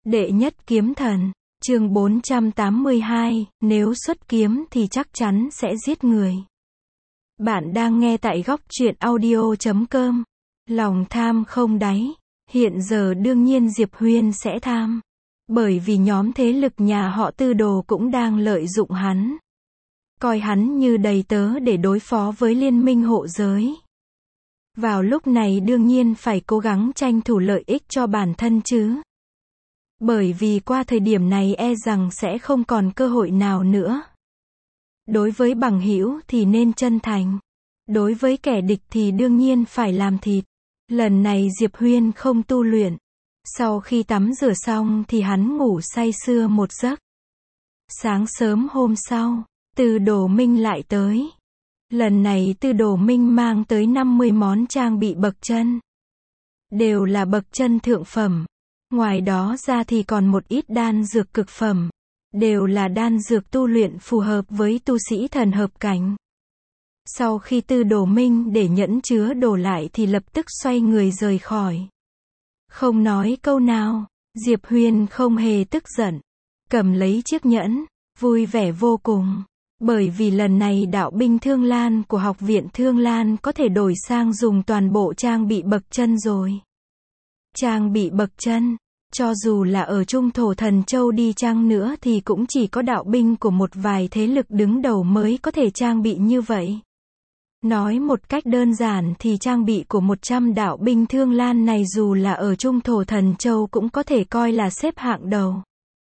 Đệ nhất kiếm thần, chương 482, nếu xuất kiếm thì chắc chắn sẽ giết người. Bạn đang nghe tại góc truyện audio.com. Lòng tham không đáy. Hiện giờ đương nhiên Diệp Huyên sẽ tham. Bởi vì nhóm thế lực nhà họ Tư Đồ cũng đang lợi dụng hắn. Coi hắn như đầy tớ để đối phó với liên minh hộ giới. Vào lúc này đương nhiên phải cố gắng tranh thủ lợi ích cho bản thân chứ. Bởi vì qua thời điểm này e rằng sẽ không còn cơ hội nào nữa. Đối với bằng hữu thì nên chân thành. Đối với kẻ địch thì đương nhiên phải làm thịt. Lần này Diệp Huyên không tu luyện. Sau khi tắm rửa xong thì hắn ngủ say sưa một giấc. Sáng sớm hôm sau, Tư Đồ Minh lại tới. Lần này Tư Đồ Minh mang tới 50 món trang bị bậc chân. Đều là bậc chân thượng phẩm. Ngoài đó ra thì còn một ít đan dược cực phẩm. Đều là đan dược tu luyện phù hợp với tu sĩ thần hợp cảnh. Sau khi Tư Đồ Minh để nhẫn chứa đồ lại thì lập tức xoay người rời khỏi. Không nói câu nào, Diệp Huyên không hề tức giận. Cầm lấy chiếc nhẫn, vui vẻ vô cùng. Bởi vì lần này đạo binh Thương Lan của học viện Thương Lan có thể đổi sang dùng toàn bộ trang bị bậc chân rồi. Trang bị bậc chân, cho dù là ở Trung Thổ Thần Châu đi chăng nữa thì cũng chỉ có đạo binh của một vài thế lực đứng đầu mới có thể trang bị như vậy. Nói một cách đơn giản thì trang bị của 100 đạo binh Thương Lan này dù là ở Trung Thổ Thần Châu cũng có thể coi là xếp hạng đầu.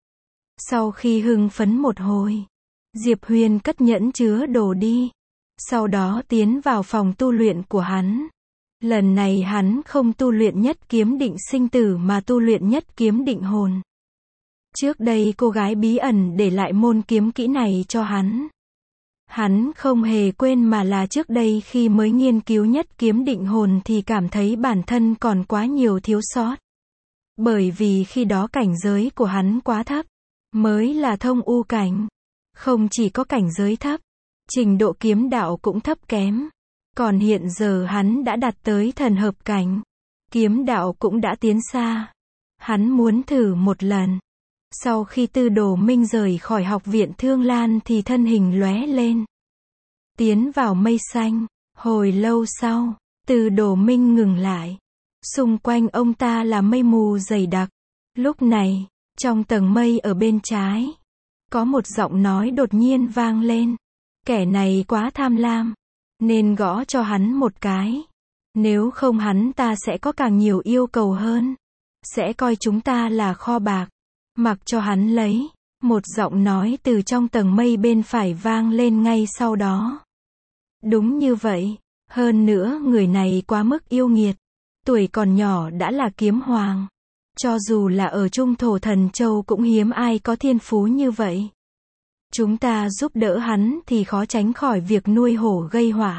Sau khi hưng phấn một hồi, Diệp Huyên cất nhẫn chứa đồ đi. Sau đó tiến vào phòng tu luyện của hắn. Lần này hắn không tu luyện nhất kiếm định sinh tử mà tu luyện nhất kiếm định hồn. Trước đây cô gái bí ẩn để lại môn kiếm kỹ này cho hắn. Hắn không hề quên mà là trước đây khi mới nghiên cứu nhất kiếm định hồn thì cảm thấy bản thân còn quá nhiều thiếu sót. Bởi vì khi đó cảnh giới của hắn quá thấp. Mới là thông u cảnh. Không chỉ có cảnh giới thấp, trình độ kiếm đạo cũng thấp kém. Còn hiện giờ hắn đã đạt tới thần hợp cảnh. Kiếm đạo cũng đã tiến xa. Hắn muốn thử một lần. Sau khi Tư Đồ Minh rời khỏi học viện Thương Lan thì thân hình lóe lên. Tiến vào mây xanh. Hồi lâu sau, Tư Đồ Minh ngừng lại. Xung quanh ông ta là mây mù dày đặc. Lúc này, trong tầng mây ở bên trái, có một giọng nói đột nhiên vang lên. Kẻ này quá tham lam. Nên gõ cho hắn một cái. Nếu không hắn ta sẽ có càng nhiều yêu cầu hơn. Sẽ coi chúng ta là kho bạc. Mặc cho hắn lấy. Một giọng nói từ trong tầng mây bên phải vang lên ngay sau đó. Đúng như vậy. Hơn nữa người này quá mức yêu nghiệt. Tuổi còn nhỏ đã là kiếm hoàng. Cho dù là ở Trung Thổ Thần Châu cũng hiếm ai có thiên phú như vậy. Chúng ta giúp đỡ hắn thì khó tránh khỏi việc nuôi hổ gây họa.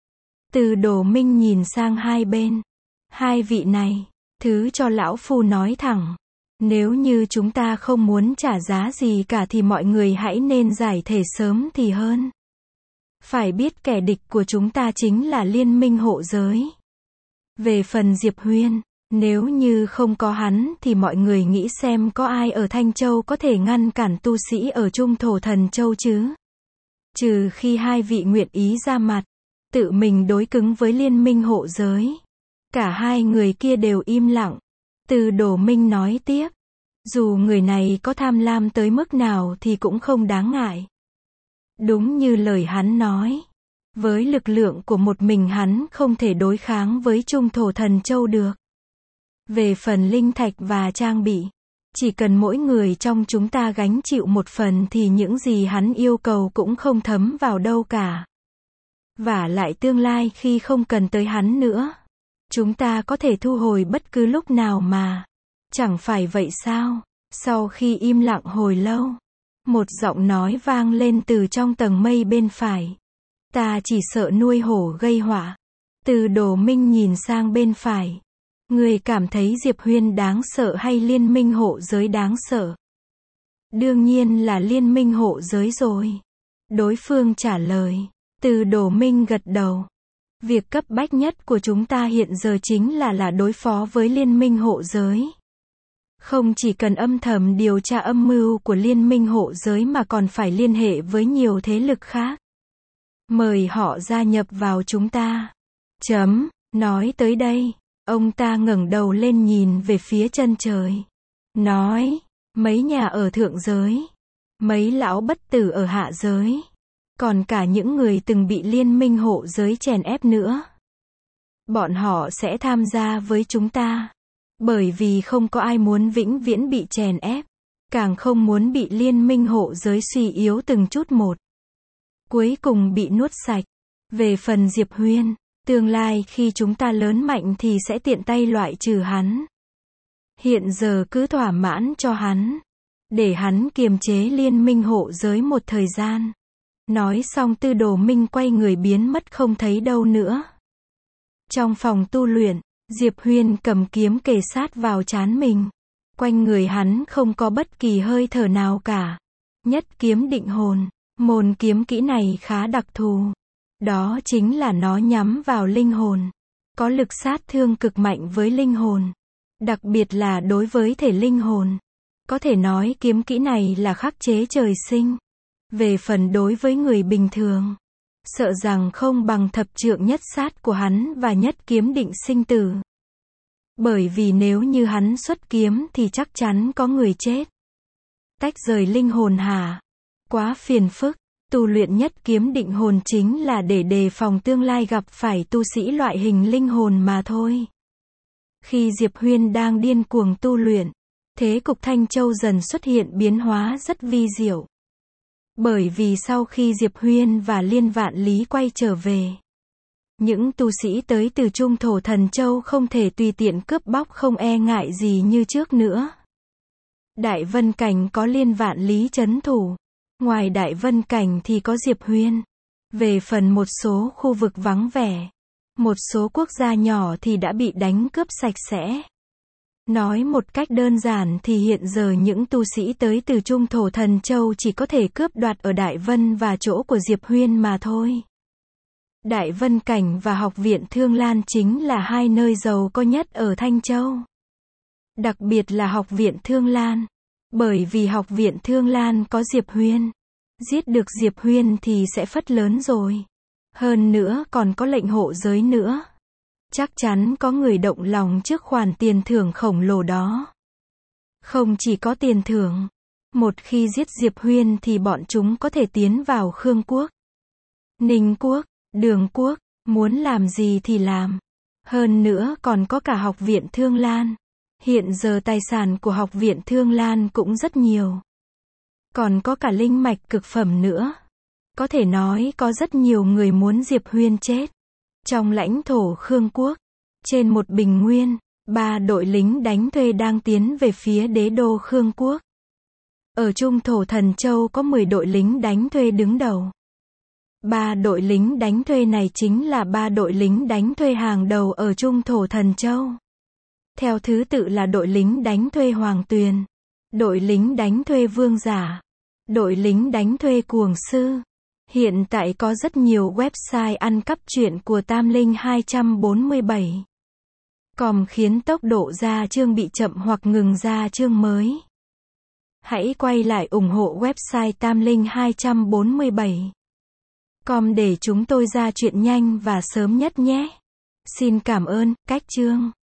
Tư Đồ Minh nhìn sang hai bên. Hai vị này, thứ cho lão phu nói thẳng. Nếu như chúng ta không muốn trả giá gì cả thì mọi người hãy nên giải thể sớm thì hơn. Phải biết kẻ địch của chúng ta chính là liên minh hộ giới. Về phần Diệp Huyên, nếu như không có hắn thì mọi người nghĩ xem có ai ở Thanh Châu có thể ngăn cản tu sĩ ở Trung Thổ Thần Châu chứ? Trừ khi hai vị nguyện ý ra mặt, tự mình đối cứng với liên minh hộ giới. Cả hai người kia đều im lặng. Tư Đồ Minh nói tiếp. Dù người này có tham lam tới mức nào thì cũng không đáng ngại. Đúng như lời hắn nói. Với lực lượng của một mình hắn không thể đối kháng với Trung Thổ Thần Châu được. Về phần linh thạch và trang bị, chỉ cần mỗi người trong chúng ta gánh chịu một phần thì những gì hắn yêu cầu cũng không thấm vào đâu cả. Vả lại tương lai khi không cần tới hắn nữa, chúng ta có thể thu hồi bất cứ lúc nào mà. Chẳng phải vậy sao? Sau khi im lặng hồi lâu, một giọng nói vang lên từ trong tầng mây bên phải. Ta chỉ sợ nuôi hổ gây họa. Tư Đồ Minh nhìn sang bên phải. Người cảm thấy Diệp Huyên đáng sợ hay liên minh hộ giới đáng sợ? Đương nhiên là liên minh hộ giới rồi. Đối phương trả lời. Tư Đồ Minh gật đầu. Việc cấp bách nhất của chúng ta hiện giờ chính là đối phó với liên minh hộ giới. Không chỉ cần âm thầm điều tra âm mưu của liên minh hộ giới mà còn phải liên hệ với nhiều thế lực khác. Mời họ gia nhập vào chúng ta. Nói tới đây, ông ta ngẩng đầu lên nhìn về phía chân trời. Nói, mấy nhà ở thượng giới, mấy lão bất tử ở hạ giới, còn cả những người từng bị liên minh hộ giới chèn ép nữa. Bọn họ sẽ tham gia với chúng ta. Bởi vì không có ai muốn vĩnh viễn bị chèn ép, càng không muốn bị liên minh hộ giới suy yếu từng chút một. Cuối cùng bị nuốt sạch. Về phần Diệp Huyên, tương lai khi chúng ta lớn mạnh thì sẽ tiện tay loại trừ hắn. Hiện giờ cứ thỏa mãn cho hắn, để hắn kiềm chế liên minh hộ giới một thời gian. Nói xong Tư Đồ Minh quay người biến mất không thấy đâu nữa. Trong phòng tu luyện, Diệp Huyên cầm kiếm kề sát vào trán mình. Quanh người hắn không có bất kỳ hơi thở nào cả. Nhất kiếm định hồn. Môn kiếm kỹ này khá đặc thù. Đó chính là nó nhắm vào linh hồn. Có lực sát thương cực mạnh với linh hồn. Đặc biệt là đối với thể linh hồn. Có thể nói kiếm kỹ này là khắc chế trời sinh. Về phần đối với người bình thường, sợ rằng không bằng thập trượng nhất sát của hắn và nhất kiếm định sinh tử. Bởi vì nếu như hắn xuất kiếm thì chắc chắn có người chết. Tách rời linh hồn hả? Quá phiền phức. Tu luyện nhất kiếm định hồn chính là để đề phòng tương lai gặp phải tu sĩ loại hình linh hồn mà thôi. Khi Diệp Huyên đang điên cuồng tu luyện, thế cục Thanh Châu dần xuất hiện biến hóa rất vi diệu. Bởi vì sau khi Diệp Huyên và Liên Vạn Lý quay trở về, những tu sĩ tới từ Trung Thổ Thần Châu không thể tùy tiện cướp bóc không e ngại gì như trước nữa. Đại Vân Cảnh có Liên Vạn Lý trấn thủ. Ngoài Đại Vân Cảnh thì có Diệp Huyên. Về phần một số khu vực vắng vẻ, một số quốc gia nhỏ thì đã bị đánh cướp sạch sẽ. Nói một cách đơn giản thì hiện giờ những tu sĩ tới từ Trung Thổ Thần Châu chỉ có thể cướp đoạt ở Đại Vân và chỗ của Diệp Huyên mà thôi. Đại Vân Cảnh và Học viện Thương Lan chính là hai nơi giàu có nhất ở Thanh Châu. Đặc biệt là Học viện Thương Lan. Bởi vì Học viện Thương Lan có Diệp Huyên. Giết được Diệp Huyên thì sẽ phất lớn rồi. Hơn nữa còn có lệnh hộ giới nữa. Chắc chắn có người động lòng trước khoản tiền thưởng khổng lồ đó. Không chỉ có tiền thưởng. Một khi giết Diệp Huyên thì bọn chúng có thể tiến vào Khương Quốc, Ninh Quốc, Đường Quốc, muốn làm gì thì làm. Hơn nữa còn có cả Học viện Thương Lan. Hiện giờ tài sản của Học viện Thương Lan cũng rất nhiều. Còn có cả linh mạch cực phẩm nữa. Có thể nói có rất nhiều người muốn Diệp Huyên chết. Trong lãnh thổ Khương Quốc, trên một bình nguyên, 3 đội lính đánh thuê đang tiến về phía đế đô Khương Quốc. Ở Trung Thổ Thần Châu có 10 đội lính đánh thuê đứng đầu. 3 đội lính đánh thuê này chính là 3 đội lính đánh thuê hàng đầu ở Trung Thổ Thần Châu. Theo thứ tự là đội lính đánh thuê Hoàng Tuyền, đội lính đánh thuê Vương Giả, đội lính đánh thuê Cuồng Sư. Hiện tại có rất nhiều website ăn cắp truyện của Tam Linh 247. Com khiến tốc độ ra chương bị chậm hoặc ngừng ra chương mới. Hãy quay lại ủng hộ website Tam Linh 247. Com để chúng tôi ra chuyện nhanh và sớm nhất nhé. Xin cảm ơn, cách chương.